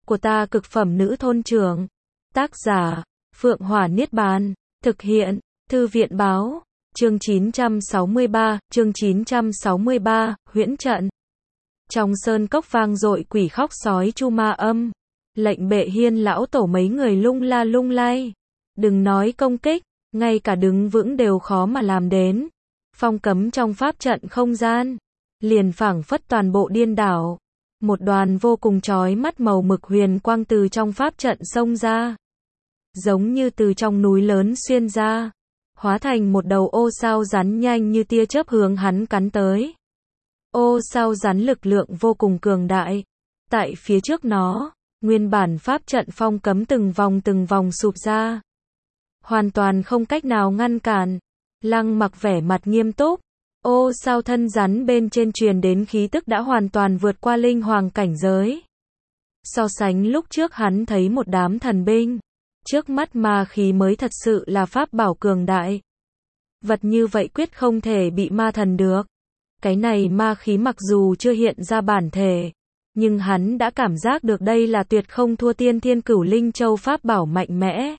của ta cực phẩm nữ thôn trưởng. Tác giả, Phượng Hỏa Niết Bàn. Thực hiện, Thư viện báo. Chương 963, huyễn trận. Trong sơn cốc vang dội quỷ khóc sói chu ma âm. Lệnh Bệ Hiên lão tổ mấy người lung la lung lay. Đừng nói công kích, ngay cả đứng vững đều khó mà làm đến. Phong cấm trong pháp trận không gian, liền phảng phất toàn bộ điên đảo. Một đoàn vô cùng chói mắt màu mực huyền quang từ trong pháp trận xông ra. Giống như từ trong núi lớn xuyên ra. Hóa thành một đầu ô sao rắn nhanh như tia chớp hướng hắn cắn tới. Ô sao rắn lực lượng vô cùng cường đại. Tại phía trước nó, nguyên bản pháp trận phong cấm từng vòng sụp ra. Hoàn toàn không cách nào ngăn cản. Lăng Mặc vẻ mặt nghiêm túc. Ô sao thân rắn bên trên truyền đến khí tức đã hoàn toàn vượt qua linh hoàng cảnh giới. So sánh lúc trước hắn thấy một đám thần binh. Trước mắt ma khí mới thật sự là pháp bảo cường đại. Vật như vậy quyết không thể bị ma thần được. Cái này ma khí mặc dù chưa hiện ra bản thể, nhưng hắn đã cảm giác được đây là tuyệt không thua tiên thiên cửu linh châu pháp bảo mạnh mẽ.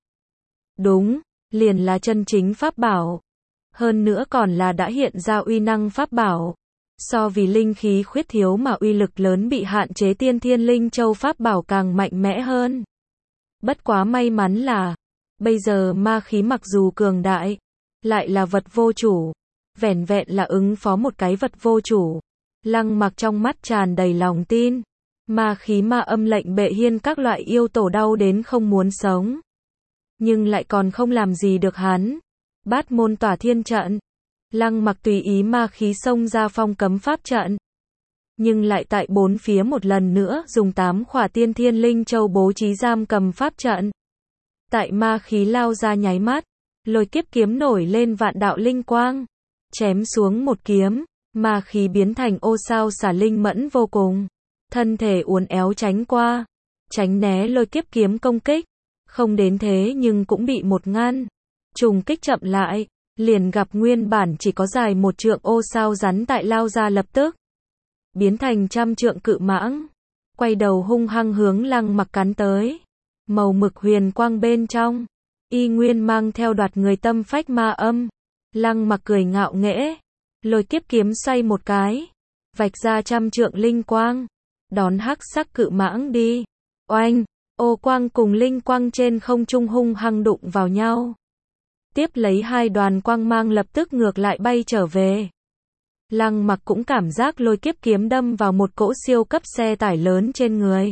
Đúng, liền là chân chính pháp bảo. Hơn nữa còn là đã hiện ra uy năng pháp bảo. So vì linh khí khuyết thiếu mà uy lực lớn bị hạn chế tiên thiên linh châu pháp bảo càng mạnh mẽ hơn. Bất quá may mắn là, bây giờ ma khí mặc dù cường đại, lại là vật vô chủ. Vẻn vẹn là ứng phó một cái vật vô chủ. Lăng Mặc trong mắt tràn đầy lòng tin. Ma khí ma âm lệnh Bệ Hiên các loại yêu tổ đau đến không muốn sống. Nhưng lại còn không làm gì được hắn. Bát môn tỏa thiên trận. Lăng Mặc tùy ý ma khí xông ra phong cấm pháp trận. Nhưng lại tại bốn phía một lần nữa dùng 8 khỏa tiên thiên linh châu bố trí giam cầm pháp trận. Tại ma khí lao ra nháy mắt, lôi kiếp kiếm nổi lên vạn đạo linh quang. Chém xuống một kiếm, ma khí biến thành ô sao xả linh mẫn vô cùng. Thân thể uốn éo tránh qua, tránh né lôi kiếp kiếm công kích. Không đến thế nhưng cũng bị một ngăn. Trùng kích chậm lại, liền gặp nguyên bản chỉ có dài 1 trượng ô sao rắn tại lao ra lập tức. Biến thành 100 trượng cự mãng. Quay đầu hung hăng hướng Lăng Mặc cắn tới. Màu mực huyền quang bên trong, y nguyên mang theo đoạt người tâm phách ma âm. Lăng Mặc cười ngạo nghễ. Lôi kiếp kiếm xoay một cái. Vạch ra 100 trượng linh quang. Đón hắc sắc cự mãng đi. Oanh, ô quang cùng linh quang trên không trung hung hăng đụng vào nhau. Tiếp lấy hai đoàn quang mang lập tức ngược lại bay trở về. Lăng Mặc cũng cảm giác lôi kiếp kiếm đâm vào một cỗ siêu cấp xe tải lớn trên người.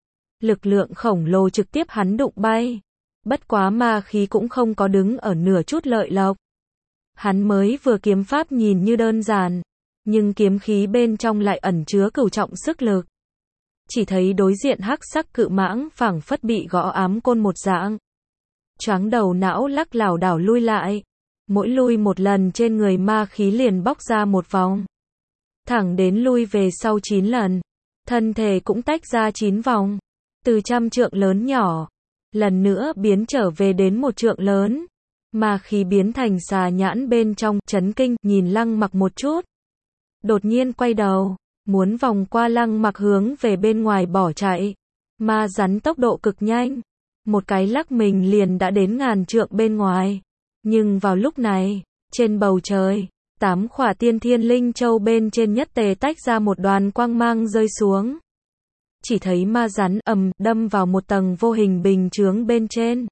Lực lượng khổng lồ trực tiếp hắn đụng bay. Bất quá ma khí cũng không có đứng ở nửa chút lợi lộc. Hắn mới vừa kiếm pháp nhìn như đơn giản, nhưng kiếm khí bên trong lại ẩn chứa cửu trọng sức lực. Chỉ thấy đối diện hắc sắc cự mãng phảng phất bị gõ ám côn một dạng. Choáng đầu não lắc lảo đảo lui lại. Mỗi lui một lần trên người ma khí liền bóc ra một vòng. Thẳng đến lui về sau 9 lần. Thân thể cũng tách ra 9 vòng. Từ 100 trượng lớn nhỏ. Lần nữa biến trở về đến 1 trượng lớn. Ma khí biến thành xà nhãn bên trong, chấn kinh, nhìn Lăng Mặc một chút. Đột nhiên quay đầu, muốn vòng qua Lăng Mặc hướng về bên ngoài bỏ chạy. Ma rắn tốc độ cực nhanh. Một cái lắc mình liền đã đến 1000 trượng bên ngoài. Nhưng vào lúc này, trên bầu trời, 8 khỏa tiên thiên linh châu bên trên nhất tề tách ra một đoàn quang mang rơi xuống. Chỉ thấy ma rắn đâm vào một tầng vô hình bình chướng bên trên.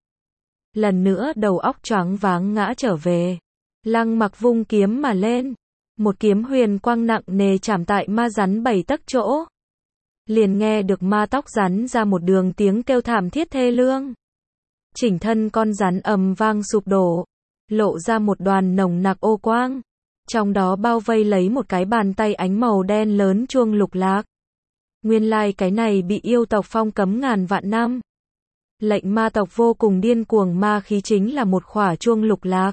Lần nữa đầu óc choáng váng ngã trở về. Lăng Mặc vung kiếm mà lên. Một kiếm huyền quang nặng nề chạm tại ma rắn 7 tấc chỗ. Liền nghe được ma tóc rắn ra một đường tiếng kêu thảm thiết thê lương. Chỉnh thân con rắn vang sụp đổ. Lộ ra một đoàn nồng nặc ô quang. Trong đó bao vây lấy một cái bàn tay ánh màu đen lớn chuông lục lạc. Nguyên lai cái này bị yêu tộc phong cấm ngàn vạn năm. Lệnh ma tộc vô cùng điên cuồng ma khí chính là một khỏa chuông lục lạc.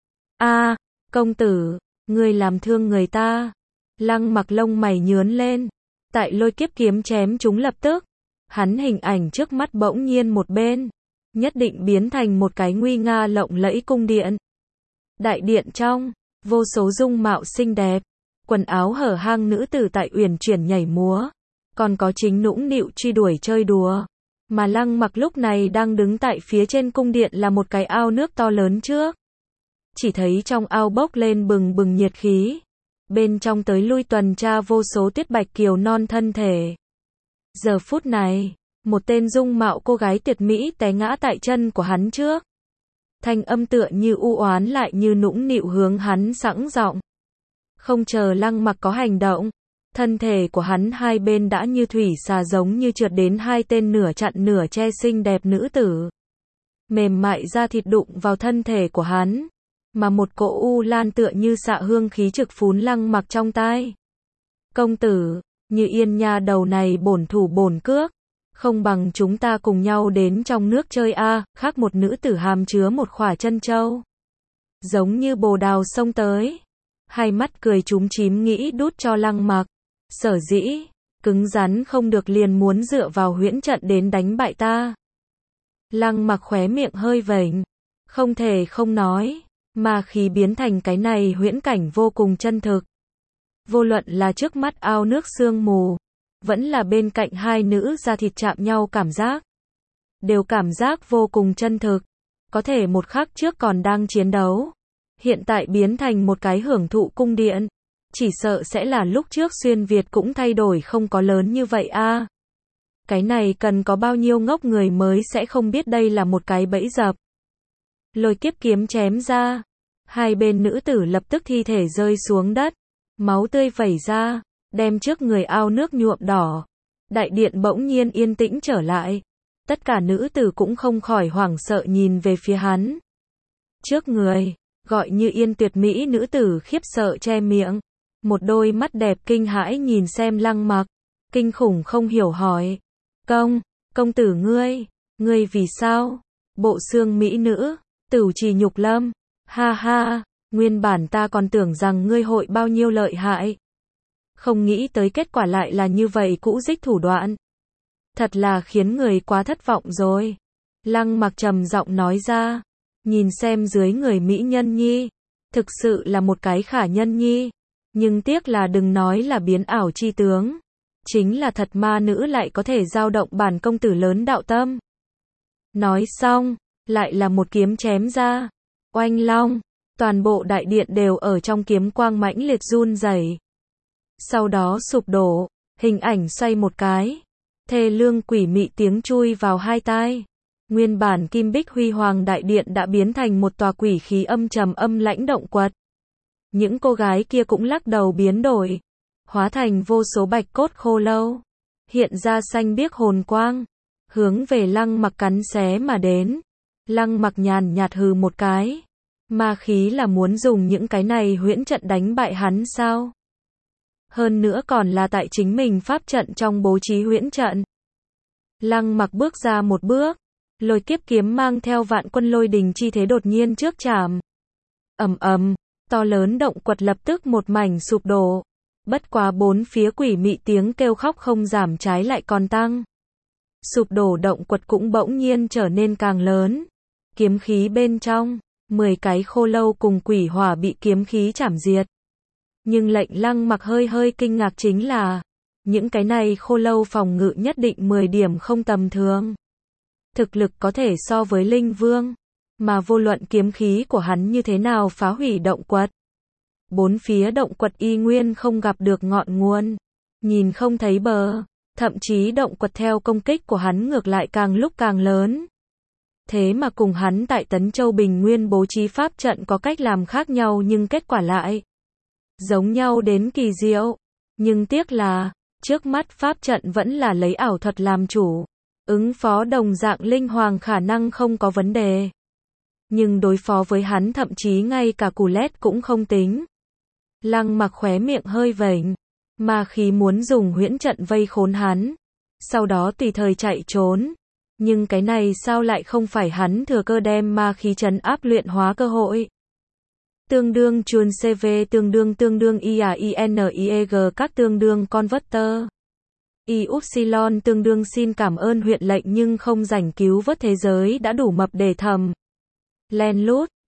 A, công tử, ngươi làm thương người ta. Lăng Mặc lông mày nhướn lên. Tại lôi kiếp kiếm chém chúng lập tức. Hắn hình ảnh trước mắt bỗng nhiên một bên. Nhất định biến thành một cái nguy nga lộng lẫy cung điện. Đại điện trong, vô số dung mạo xinh đẹp. Quần áo hở hang nữ tử tại uyển chuyển nhảy múa. Còn có chính nũng nịu truy đuổi chơi đùa. Mà Lăng Mặc lúc này đang đứng tại phía trên cung điện là một cái ao nước to lớn trước. Chỉ thấy trong ao bốc lên bừng bừng nhiệt khí. Bên trong tới lui tuần tra vô số tuyết bạch kiều non thân thể. Giờ phút này, một tên dung mạo cô gái tuyệt mỹ té ngã tại chân của hắn trước. Thanh âm tựa như u oán lại như nũng nịu hướng hắn sẵn giọng. Không chờ Lăng Mặc có hành động, thân thể của hắn hai bên đã như thủy xà giống như trượt đến hai tên nửa chặn nửa che xinh đẹp nữ tử. Mềm mại da thịt đụng vào thân thể của hắn, mà một cỗ u lan tựa như xạ hương khí trực phún Lăng Mặc trong tai. Công tử, Như Yên nha đầu này bổn thủ bổn cước, không bằng chúng ta cùng nhau đến trong nước chơi a. Khác một nữ tử hàm chứa một khỏa chân châu, giống như bồ đào xông tới, hai mắt cười chúm chím nghĩ đút cho Lăng Mặc. Sở dĩ cứng rắn không được liền muốn dựa vào huyễn trận đến đánh bại ta. Lăng Mặc khóe miệng hơi vểnh, không thể không nói, mà khí biến thành cái này huyễn cảnh vô cùng chân thực. Vô luận là trước mắt ao nước sương mù, vẫn là bên cạnh hai nữ da thịt chạm nhau cảm giác, đều cảm giác vô cùng chân thực. Có thể một khắc trước còn đang chiến đấu, hiện tại biến thành một cái hưởng thụ cung điện. Chỉ sợ sẽ là lúc trước xuyên Việt cũng thay đổi không có lớn như vậy a. Cái này cần có bao nhiêu ngốc người mới sẽ không biết đây là một cái bẫy dập. Lôi kiếp kiếm chém ra, hai bên nữ tử lập tức thi thể rơi xuống đất, máu tươi vẩy ra, đem trước người ao nước nhuộm đỏ. Đại điện bỗng nhiên yên tĩnh trở lại. Tất cả nữ tử cũng không khỏi hoảng sợ nhìn về phía hắn. Trước người, gọi Như Yên tuyệt mỹ nữ tử khiếp sợ che miệng. Một đôi mắt đẹp kinh hãi nhìn xem Lăng Mặc, kinh khủng không hiểu hỏi. Công tử ngươi vì sao? Bộ xương mỹ nữ, Tửu Trì Nhục Lâm, ha ha, nguyên bản ta còn tưởng rằng ngươi hội bao nhiêu lợi hại. Không nghĩ tới kết quả lại là như vậy cũ dích thủ đoạn. Thật là khiến người quá thất vọng rồi. Lăng Mặc trầm giọng nói ra, nhìn xem dưới người mỹ nhân nhi, thực sự là một cái khả nhân nhi. Nhưng tiếc là đừng nói là biến ảo chi tướng, chính là thật ma nữ lại có thể dao động bản công tử lớn đạo tâm. Nói xong, lại là một kiếm chém ra. Oanh long, toàn bộ đại điện đều ở trong kiếm quang mãnh liệt run rẩy. Sau đó sụp đổ, hình ảnh xoay một cái, thê lương quỷ mị tiếng chui vào hai tai. Nguyên bản kim bích huy hoàng đại điện đã biến thành một tòa quỷ khí âm trầm âm lãnh động quật. Những cô gái kia cũng lắc đầu biến đổi, hóa thành vô số bạch cốt khô lâu, hiện ra xanh biếc hồn quang, hướng về Lăng Mặc cắn xé mà đến. Lăng Mặc nhàn nhạt hừ một cái, ma khí là muốn dùng những cái này huyễn trận đánh bại hắn sao? Hơn nữa còn là tại chính mình pháp trận trong bố trí huyễn trận. Lăng Mặc bước ra một bước, lôi kiếp kiếm mang theo vạn quân lôi đình chi thế đột nhiên trước chạm. Ầm ầm, to lớn động quật lập tức một mảnh sụp đổ. Bất quá bốn phía quỷ mị tiếng kêu khóc không giảm trái lại còn tăng. Sụp đổ động quật cũng bỗng nhiên trở nên càng lớn. Kiếm khí bên trong, 10 cái khô lâu cùng quỷ hỏa bị kiếm khí chảm diệt. Nhưng lệnh Lăng Mặc hơi kinh ngạc chính là, những cái này khô lâu phòng ngự nhất định 10 điểm không tầm thường. Thực lực có thể so với Linh Vương, mà vô luận kiếm khí của hắn như thế nào phá hủy động quật. Bốn phía động quật y nguyên không gặp được ngọn nguồn, nhìn không thấy bờ, thậm chí động quật theo công kích của hắn ngược lại càng lúc càng lớn. Thế mà cùng hắn tại Tấn Châu Bình Nguyên bố trí pháp trận có cách làm khác nhau nhưng kết quả lại giống nhau đến kỳ diệu. Nhưng tiếc là, trước mắt pháp trận vẫn là lấy ảo thuật làm chủ, ứng phó đồng dạng linh hoàng khả năng không có vấn đề. Nhưng đối phó với hắn thậm chí ngay cả cù lét cũng không tính. Lăng Mặc khóe miệng hơi vểnh, ma khí muốn dùng huyễn trận vây khốn hắn, sau đó tùy thời chạy trốn. Nhưng cái này sao lại không phải hắn thừa cơ đem ma khí trấn áp luyện hóa cơ hội. Tương đương chuồn CV tương đương IAINIEG các tương đương converter. Y-upsilon tương đương xin cảm ơn huyện lệnh nhưng không rảnh cứu vớt thế giới đã đủ mập để thầm. Len lút,